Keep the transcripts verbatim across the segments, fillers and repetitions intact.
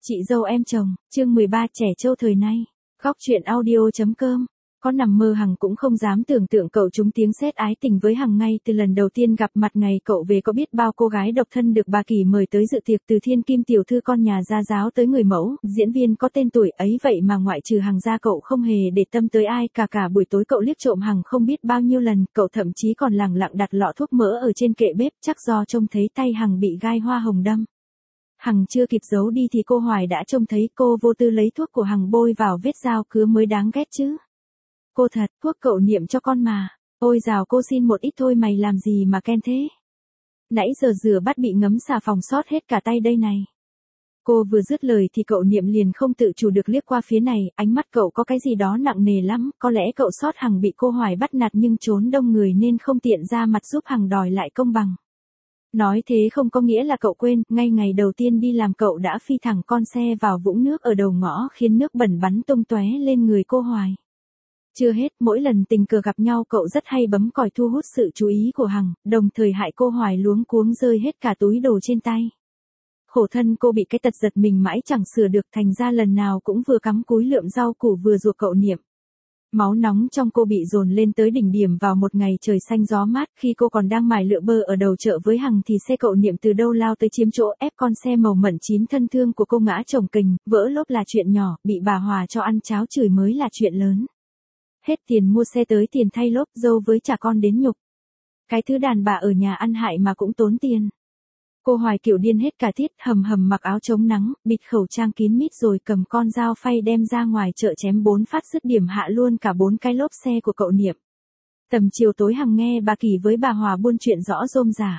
Chị dâu em chồng, chương mười ba trẻ trâu thời nay. Góc truyện audio.com. Có nằm mơ Hằng cũng không dám tưởng tượng cậu trúng tiếng sét ái tình với Hằng ngay từ lần đầu tiên gặp mặt ngày cậu về, có biết bao cô gái độc thân được bà Kỳ mời tới dự tiệc, từ thiên kim tiểu thư con nhà gia giáo tới người mẫu, diễn viên có tên tuổi ấy vậy mà ngoại trừ Hằng ra cậu không hề để tâm tới ai cả. Cả buổi tối cậu liếc trộm Hằng không biết bao nhiêu lần, cậu thậm chí còn lẳng lặng đặt lọ thuốc mỡ ở trên kệ bếp, chắc do trông thấy tay Hằng bị gai hoa hồng đâm. Hằng chưa kịp giấu đi thì cô Hoài đã trông thấy, cô vô tư lấy thuốc của Hằng bôi vào vết dao cứa mới đáng ghét chứ. Cô thật, thuốc cậu niệm cho con mà. Ôi dào, cô xin một ít thôi, mày làm gì mà khen thế? Nãy giờ rửa bát bị ngấm xà phòng sót hết cả tay đây này. Cô vừa dứt lời thì cậu niệm liền không tự chủ được liếc qua phía này, ánh mắt cậu có cái gì đó nặng nề lắm, có lẽ cậu sót Hằng bị cô Hoài bắt nạt nhưng trốn đông người nên không tiện ra mặt giúp Hằng đòi lại công bằng. Nói thế không có nghĩa là cậu quên, ngay ngày đầu tiên đi làm cậu đã phi thẳng con xe vào vũng nước ở đầu ngõ khiến nước bẩn bắn tung tóe lên người cô Hoài. Chưa hết, mỗi lần tình cờ gặp nhau cậu rất hay bấm còi thu hút sự chú ý của Hằng, đồng thời hại cô Hoài luống cuống rơi hết cả túi đồ trên tay. Khổ thân cô bị cái tật giật mình mãi chẳng sửa được, thành ra lần nào cũng vừa cắm cúi lượm rau củ vừa ruột cậu niệm. Máu nóng trong cô bị dồn lên tới đỉnh điểm vào một ngày trời xanh gió mát, khi cô còn đang mải lựa bơ ở đầu chợ với Hằng thì xe cậu niệm từ đâu lao tới chiếm chỗ, ép con xe màu mận chín thân thương của cô ngã chồng kình, vỡ lốp là chuyện nhỏ, bị bà Hòa cho ăn cháo chửi mới là chuyện lớn. Hết tiền mua xe tới tiền thay lốp, dâu với trả con đến nhục. Cái thứ đàn bà ở nhà ăn hại mà cũng tốn tiền. Cô Hoài kiểu điên hết cả tiết, hầm hầm mặc áo chống nắng, bịt khẩu trang kín mít rồi cầm con dao phay đem ra ngoài chợ chém bốn phát dứt điểm hạ luôn cả bốn cái lốp xe của cậu niệm. Tầm chiều tối Hằng nghe bà Kỳ với bà Hòa buôn chuyện rõ rôm rả.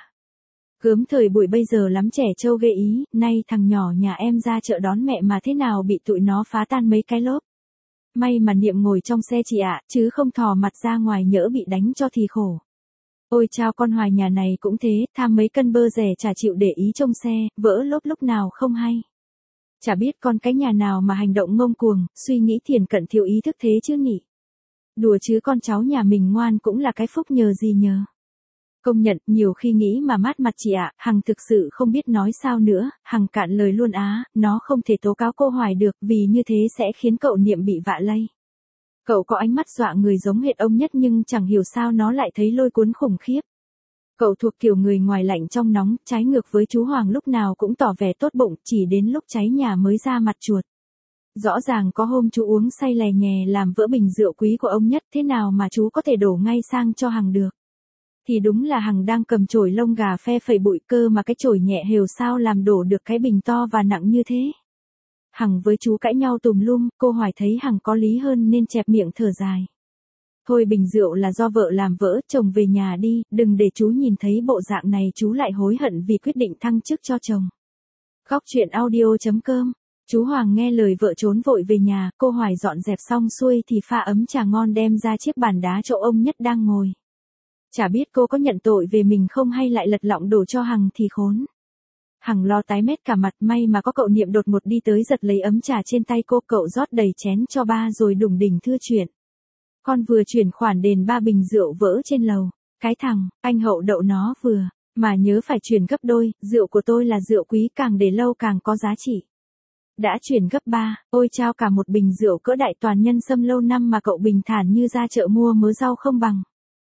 Gớm thời buổi bây giờ lắm trẻ trâu ghê ý, nay thằng nhỏ nhà em ra chợ đón mẹ mà thế nào bị tụi nó phá tan mấy cái lốp. May mà niệm ngồi trong xe chị ạ, chứ không thò mặt ra ngoài nhỡ bị đánh cho thì khổ. Ôi chao, con Hoài nhà này cũng thế, tham mấy cân bơ rẻ chả chịu để ý trông xe, vỡ lốp lúc nào không hay. Chả biết con cái nhà nào mà hành động ngông cuồng, suy nghĩ thiển cận thiếu ý thức thế chứ nhỉ. Đùa chứ con cháu nhà mình ngoan cũng là cái phúc nhờ gì nhờ. Công nhận, nhiều khi nghĩ mà mát mặt chị ạ, Hằng thực sự không biết nói sao nữa, Hằng cạn lời luôn á, nó không thể tố cáo cô Hoài được vì như thế sẽ khiến cậu niệm bị vạ lây. Cậu có ánh mắt dọa người giống hệt ông Nhất nhưng chẳng hiểu sao nó lại thấy lôi cuốn khủng khiếp. Cậu thuộc kiểu người ngoài lạnh trong nóng, trái ngược với chú Hoàng lúc nào cũng tỏ vẻ tốt bụng, chỉ đến lúc cháy nhà mới ra mặt chuột. Rõ ràng có hôm chú uống say lè nhè làm vỡ bình rượu quý của ông Nhất, thế nào mà chú có thể đổ ngay sang cho Hằng được. Thì đúng là Hằng đang cầm chổi lông gà phe phẩy bụi cơ mà cái chổi nhẹ hều sao làm đổ được cái bình to và nặng như thế. Hằng với chú cãi nhau tùm lum, cô Hoài thấy Hằng có lý hơn nên chẹp miệng thở dài. Thôi, bình rượu là do vợ làm vỡ, chồng về nhà đi, đừng để chú nhìn thấy bộ dạng này chú lại hối hận vì quyết định thăng chức cho chồng. Góc truyện audio.com. Chú Hoàng nghe lời vợ trốn vội về nhà, cô Hoài dọn dẹp xong xuôi thì pha ấm trà ngon đem ra chiếc bàn đá chỗ ông Nhất đang ngồi. Chả biết cô có nhận tội về mình không hay lại lật lọng đổ cho Hằng thì khốn. Hằng lo tái mét cả mặt, may mà có cậu niệm đột ngột đi tới giật lấy ấm trà trên tay cô, cậu rót đầy chén cho ba rồi đủng đỉnh thưa chuyện. Con vừa chuyển khoản đền ba bình rượu vỡ trên lầu. Cái thằng, anh Hậu đậu nó vừa, mà nhớ phải chuyển gấp đôi, rượu của tôi là rượu quý, càng để lâu càng có giá trị. Đã chuyển gấp ba, ôi chao, cả một bình rượu cỡ đại toàn nhân sâm lâu năm mà cậu bình thản như ra chợ mua mớ rau không bằng.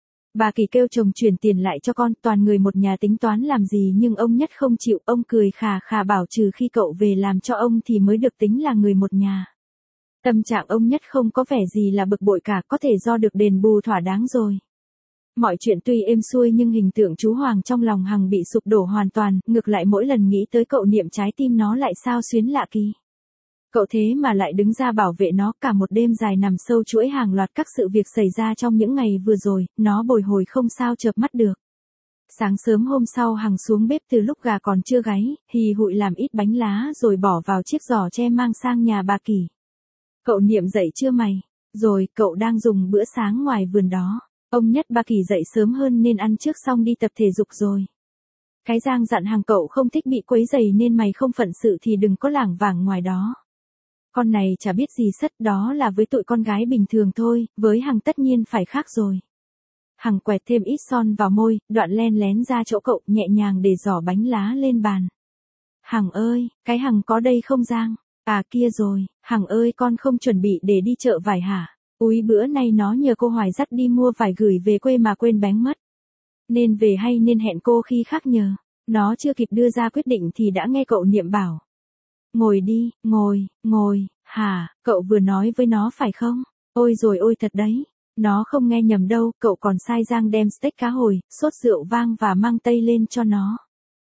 Bà Kỳ kêu chồng chuyển tiền lại cho con, toàn người một nhà tính toán làm gì nhưng ông Nhất không chịu, ông cười khà khà bảo trừ khi cậu về làm cho ông thì mới được tính là người một nhà. Tâm trạng ông Nhất không có vẻ gì là bực bội cả, có thể do được đền bù thỏa đáng rồi. Mọi chuyện tuy êm xuôi nhưng hình tượng chú Hoàng trong lòng Hằng bị sụp đổ hoàn toàn, ngược lại mỗi lần nghĩ tới cậu niệm trái tim nó lại xao xuyến lạ kỳ. Cậu thế mà lại đứng ra bảo vệ nó, cả một đêm dài nằm sâu chuỗi hàng loạt các sự việc xảy ra trong những ngày vừa rồi, nó bồi hồi không sao chợp mắt được. Sáng sớm hôm sau Hằng xuống bếp từ lúc gà còn chưa gáy, hì hụi làm ít bánh lá rồi bỏ vào chiếc giỏ tre mang sang nhà bà Kỳ. Cậu niệm dậy chưa mày? Rồi, cậu đang dùng bữa sáng ngoài vườn đó. Ông Nhất bà Kỳ dậy sớm hơn nên ăn trước xong đi tập thể dục rồi. Cái Giang dặn Hằng cậu không thích bị quấy rầy nên mày không phận sự thì đừng có lảng vảng ngoài đó. Con này chả biết gì sất, đó là với tụi con gái bình thường thôi, với Hằng tất nhiên phải khác rồi. Hằng quẹt thêm ít son vào môi, đoạn len lén ra chỗ cậu, nhẹ nhàng để giỏ bánh lá lên bàn. Hằng ơi, cái Hằng có đây không Giang? À kia rồi, Hằng ơi con không chuẩn bị để đi chợ vải hả? Úi bữa nay nó nhờ cô Hoài dắt đi mua vải gửi về quê mà quên bén mất. Nên về hay nên hẹn cô khi khác nhờ. Nó chưa kịp đưa ra quyết định thì đã nghe cậu Niệm bảo. Ngồi đi, ngồi, ngồi, hả, cậu vừa nói với nó phải không? Ôi rồi ôi thật đấy. Nó không nghe nhầm đâu, cậu còn sai Giang đem steak cá hồi, sốt rượu vang và mang tây lên cho nó.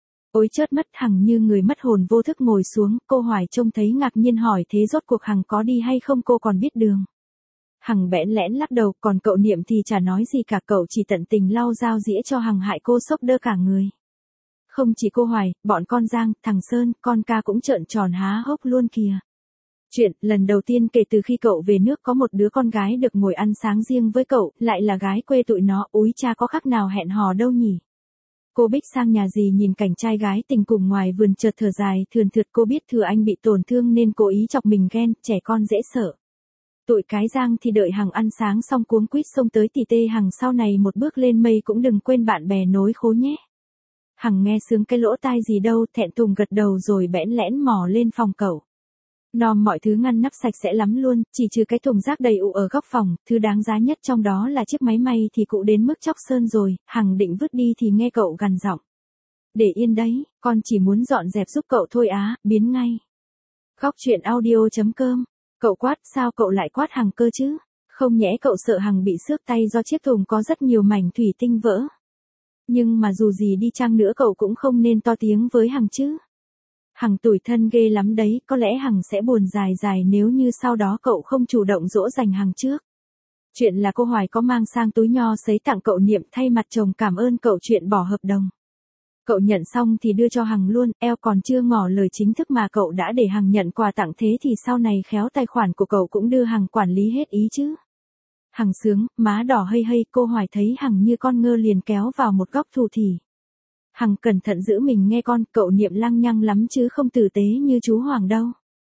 Ôi chớt mất, Hằng như người mất hồn vô thức ngồi xuống, cô Hoài trông thấy ngạc nhiên hỏi thế rốt cuộc Hằng có đi hay không, cô còn biết đường. Hằng bẽn lẽn lắc đầu, còn cậu Niệm thì chả nói gì cả, cậu chỉ tận tình lau dao dĩa cho Hằng hại cô sốc đơ cả người. Không chỉ cô Hoài, bọn con Giang, thằng Sơn, con Ca cũng trợn tròn há hốc luôn kìa. Chuyện, lần đầu tiên kể từ khi cậu về nước có một đứa con gái được ngồi ăn sáng riêng với cậu, lại là gái quê tụi nó, úi cha có khác nào hẹn hò đâu nhỉ. Cô Bích sang nhà dì nhìn cảnh trai gái tình cùng ngoài vườn chợt thở dài thườn thượt, cô biết Thừa Anh bị tổn thương nên cố ý chọc mình ghen, trẻ con dễ sợ. Tụi cái Giang thì đợi Hằng ăn sáng xong cuống quýt xông tới tỉ tê Hằng, sau này một bước lên mây cũng đừng quên bạn bè nối khố nhé. Hằng nghe sướng cái lỗ tai gì đâu, thẹn thùng gật đầu rồi bẽn lẽn mò lên phòng cậu. Nom mọi thứ ngăn nắp sạch sẽ lắm luôn, chỉ trừ cái thùng rác đầy ụ ở góc phòng, thứ đáng giá nhất trong đó là chiếc máy may thì cũ đến mức chóc sơn rồi, Hằng định vứt đi thì nghe cậu gằn giọng. Để yên đấy, con chỉ muốn dọn dẹp giúp cậu thôi á, biến ngay. Góc truyện audio chấm com. Cậu quát, sao cậu lại quát Hằng cơ chứ? Không nhẽ cậu sợ Hằng bị xước tay do chiếc thùng có rất nhiều mảnh thủy tinh vỡ. Nhưng mà dù gì đi chăng nữa cậu cũng không nên to tiếng với Hằng chứ. Hằng tủi thân ghê lắm đấy, có lẽ Hằng sẽ buồn dài dài nếu như sau đó cậu không chủ động dỗ dành Hằng trước. Chuyện là cô Hoài có mang sang túi nho sấy tặng cậu Niệm thay mặt chồng cảm ơn cậu chuyện bỏ hợp đồng. Cậu nhận xong thì đưa cho Hằng luôn, eo còn chưa ngỏ lời chính thức mà cậu đã để Hằng nhận quà tặng, thế thì sau này khéo tài khoản của cậu cũng đưa Hằng quản lý hết ý chứ. Hằng sướng, má đỏ hây hây, cô Hoài thấy Hằng như con ngơ liền kéo vào một góc thủ thỉ. Hằng cẩn thận giữ mình nghe con, cậu Niệm lăng nhăng lắm chứ không tử tế như chú Hoàng đâu.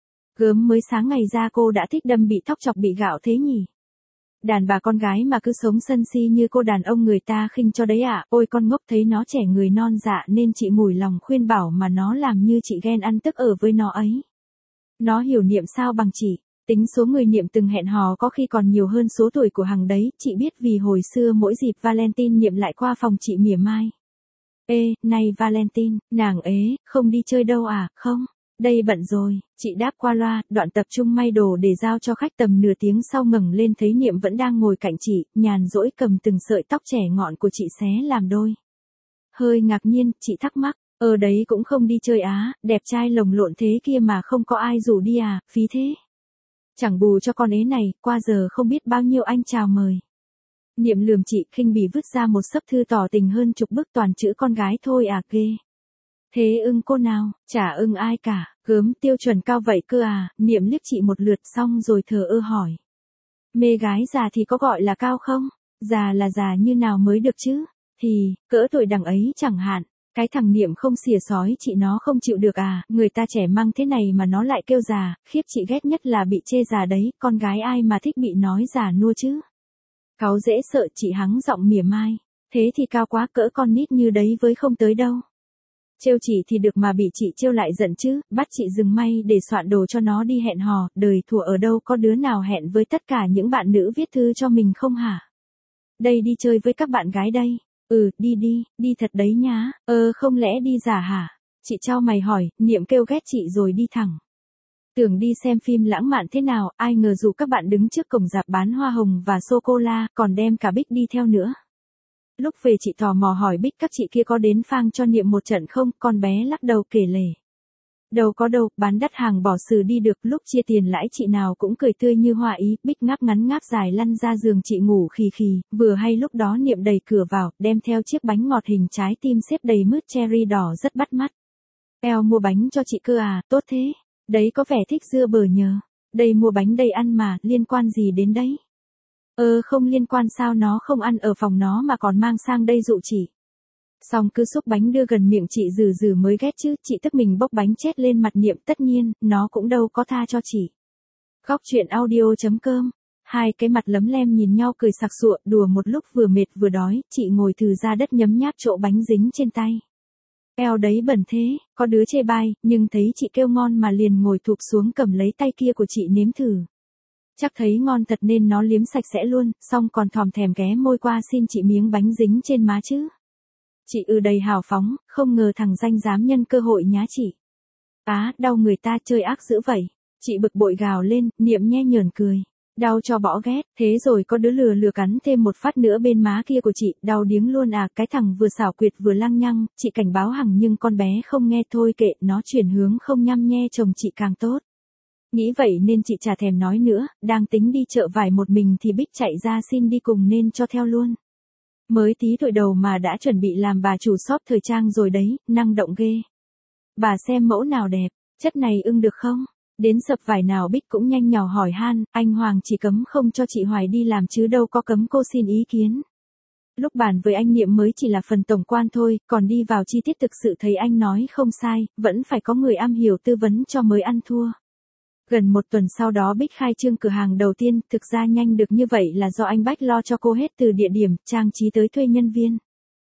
Gớm mới sáng ngày ra cô đã thích đâm bị thóc chọc bị gạo thế nhỉ. Đàn bà con gái mà cứ sống sân si như cô đàn ông người ta khinh cho đấy ạ, à? Ôi con ngốc, thấy nó trẻ người non dạ nên chị mủi lòng khuyên bảo mà nó làm như chị ghen ăn tức ở với nó ấy. Nó hiểu Niệm sao bằng chị, tính số người Niệm từng hẹn hò có khi còn nhiều hơn số tuổi của Hằng đấy, chị biết vì hồi xưa mỗi dịp Valentine Niệm lại qua phòng chị mỉa mai. Ê, này Valentine, nàng ế, không đi chơi đâu à, không? Đây bận rồi, chị đáp qua loa, đoạn tập trung may đồ để giao cho khách. Tầm nửa tiếng sau ngẩng lên thấy Niệm vẫn đang ngồi cạnh chị, nhàn rỗi cầm từng sợi tóc trẻ ngọn của chị xé làm đôi. Hơi ngạc nhiên, chị thắc mắc, ờ đấy cũng không đi chơi á, đẹp trai lồng lộn thế kia mà không có ai rủ đi à, phí thế. Chẳng bù cho con ế này, qua giờ không biết bao nhiêu anh chào mời. Niệm lườm chị khinh bỉ vứt ra một xấp thư tỏ tình hơn chục bức toàn chữ con gái thôi à, ghê. Thế ưng cô nào, chả ưng ai cả, gớm tiêu chuẩn cao vậy cơ à, Niệm liếc chị một lượt xong rồi thờ ơ hỏi. Mê gái già thì có gọi là cao không? Già là già như nào mới được chứ? Thì, cỡ tuổi đằng ấy chẳng hạn. Cái thằng Niệm không xỉa sói chị nó không chịu được à, người ta trẻ măng thế này mà nó lại kêu già, khiếp chị ghét nhất là bị chê già đấy, con gái ai mà thích bị nói già nua chứ. Cáu dễ sợ, chị hắng giọng mỉa mai. Thế thì cao quá, cỡ con nít như đấy với không tới đâu. Trêu chị thì được mà bị chị trêu lại giận chứ, bắt chị dừng may để soạn đồ cho nó đi hẹn hò, đời thủa ở đâu có đứa nào hẹn với tất cả những bạn nữ viết thư cho mình không hả? Đây đi chơi với các bạn gái đây. Ừ, đi đi, đi thật đấy nhá, ờ không lẽ đi giả hả? Chị trao mày hỏi, Niệm kêu ghét chị rồi đi thẳng. Tưởng đi xem phim lãng mạn thế nào, ai ngờ dù các bạn đứng trước cổng rạp bán hoa hồng và sô-cô-la, còn đem cả Bích đi theo nữa. Lúc về chị tò mò hỏi Bích các chị kia có đến phang cho Niệm một trận không, con bé lắc đầu kể lể. Đâu có đâu, bán đắt hàng bỏ sừ đi được, lúc chia tiền lãi chị nào cũng cười tươi như hoa ý, Bích ngáp ngắn ngáp dài lăn ra giường chị ngủ khì khì, vừa hay lúc đó Niệm đẩy cửa vào, đem theo chiếc bánh ngọt hình trái tim xếp đầy mứt cherry đỏ rất bắt mắt. Eo mua bánh cho chị cơ à, tốt thế, đấy có vẻ thích dưa bờ nhờ, đây mua bánh đây ăn mà, liên quan gì đến đấy? Ờ không liên quan, sao nó không ăn ở phòng nó mà còn mang sang đây dụ chị. Xong cứ xúc bánh đưa gần miệng chị rừ rừ mới ghét chứ, chị tức mình bốc bánh chết lên mặt Niệm, tất nhiên, nó cũng đâu có tha cho chị. Góc truyện audio chấm com. Hai cái mặt lấm lem nhìn nhau cười sặc sụa, đùa một lúc vừa mệt vừa đói, chị ngồi thừ ra đất nhấm nháp chỗ bánh dính trên tay. Eo đấy bẩn thế, có đứa chê bai, nhưng thấy chị kêu ngon mà liền ngồi thụp xuống cầm lấy tay kia của chị nếm thử. Chắc thấy ngon thật nên nó liếm sạch sẽ luôn, xong còn thòm thèm ghé môi qua xin chị miếng bánh dính trên má chứ. Chị ừ đầy hào phóng, không ngờ thằng danh dám nhân cơ hội nhá chị. Á, đau người ta chơi ác dữ vậy. Chị bực bội gào lên, Niệm nhe nhởn cười. Đau cho bỏ ghét, thế rồi có đứa lừa lừa cắn thêm một phát nữa bên má kia của chị, đau điếng luôn à, cái thằng vừa xảo quyệt vừa lăng nhăng, chị cảnh báo Hằng nhưng con bé không nghe thôi kệ, nó chuyển hướng không nhăm nhe chồng chị càng tốt. Nghĩ vậy nên chị chả thèm nói nữa, đang tính đi chợ vải một mình thì Bích chạy ra xin đi cùng nên cho theo luôn. Mới tí tuổi đầu mà đã chuẩn bị làm bà chủ shop thời trang rồi đấy, năng động ghê. Bà xem mẫu nào đẹp, chất này ưng được không? Đến sập vải nào Bích cũng nhanh nhỏ hỏi han, anh Hoàng chỉ cấm không cho chị Hoài đi làm chứ đâu có cấm cô xin ý kiến. Lúc bàn với anh Niệm mới chỉ là phần tổng quan thôi, còn đi vào chi tiết thực sự thấy anh nói không sai, vẫn phải có người am hiểu tư vấn cho mới ăn thua. Gần một tuần sau đó Bích khai trương cửa hàng đầu tiên, thực ra nhanh được như vậy là do anh Bách lo cho cô hết từ địa điểm, trang trí tới thuê nhân viên.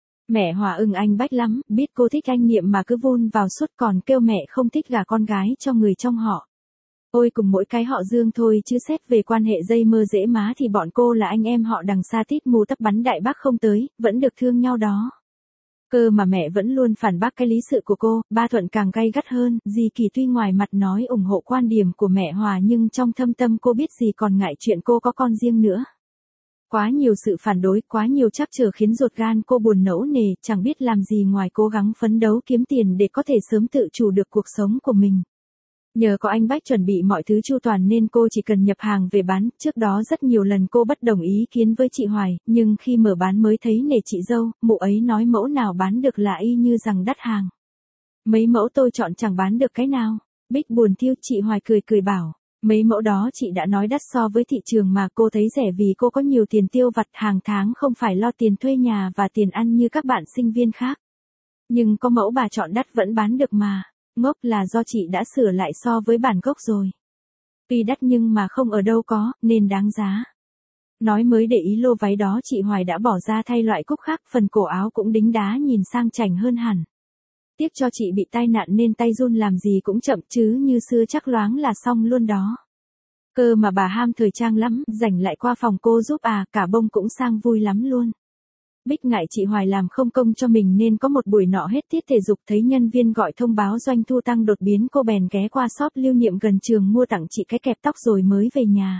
Mẹ Hòa ưng anh Bách lắm, biết cô thích anh Niệm mà cứ vun vào suốt còn kêu mẹ không thích gả con gái cho người trong họ. Ôi cùng mỗi cái họ Dương thôi chứ xét về quan hệ dây mơ dễ má thì bọn cô là anh em họ đằng xa tít mù tắp bắn đại bác không tới, vẫn được thương nhau đó. Cơ mà mẹ vẫn luôn phản bác cái lý sự của cô, ba Thuận càng gay gắt hơn, dì Kỳ tuy ngoài mặt nói ủng hộ quan điểm của mẹ Hòa nhưng trong thâm tâm cô biết dì còn ngại chuyện cô có con riêng nữa. Quá nhiều sự phản đối, quá nhiều trắc trở khiến ruột gan cô buồn nẫu nề, chẳng biết làm gì ngoài cố gắng phấn đấu kiếm tiền để có thể sớm tự chủ được cuộc sống của mình. Nhờ có anh Bách chuẩn bị mọi thứ chu toàn nên cô chỉ cần nhập hàng về bán, trước đó rất nhiều lần cô bất đồng ý kiến với chị Hoài, nhưng khi mở bán mới thấy nể chị dâu, mụ ấy nói mẫu nào bán được là y như rằng đắt hàng. Mấy mẫu tôi chọn chẳng bán được cái nào. Bích buồn thiêu, chị Hoài cười cười bảo, mấy mẫu đó chị đã nói đắt so với thị trường mà cô thấy rẻ vì cô có nhiều tiền tiêu vặt hàng tháng không phải lo tiền thuê nhà và tiền ăn như các bạn sinh viên khác. Nhưng có mẫu bà chọn đắt vẫn bán được mà. Ngốc là do chị đã sửa lại so với bản gốc rồi. Tuy đắt nhưng mà không ở đâu có, nên đáng giá. Nói mới để ý lô váy đó chị Hoài đã bỏ ra thay loại cúc khác, phần cổ áo cũng đính đá nhìn sang chảnh hơn hẳn. Tiếc cho chị bị tai nạn nên tay run làm gì cũng chậm chứ như xưa chắc loáng là xong luôn đó. Cơ mà bà ham thời trang lắm, rảnh lại qua phòng cô giúp à, cả bông cũng sang vui lắm luôn. Bích ngại chị Hoài làm không công cho mình nên có một buổi nọ hết tiết thể dục thấy nhân viên gọi thông báo doanh thu tăng đột biến cô bèn ghé qua shop Lưu Niệm gần trường mua tặng chị cái kẹp tóc rồi mới về nhà.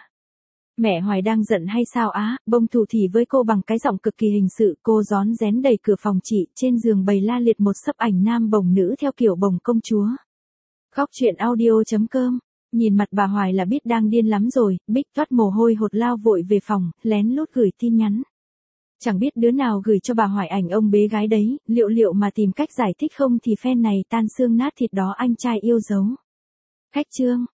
Mẹ Hoài đang giận hay sao á, bông thủ thỉ với cô bằng cái giọng cực kỳ hình sự, cô rón rén đẩy cửa phòng chị, trên giường bày la liệt một sấp ảnh nam bồng nữ theo kiểu bồng công chúa. Góc truyện audio chấm com. Nhìn mặt bà Hoài là biết đang điên lắm rồi, Bích toát mồ hôi hột lao vội về phòng, lén lút gửi tin nhắn. Chẳng biết đứa nào gửi cho bà Hoài ảnh ông bế gái đấy, liệu liệu mà tìm cách giải thích không thì fan này tan xương nát thịt đó anh trai yêu dấu. Khách chương.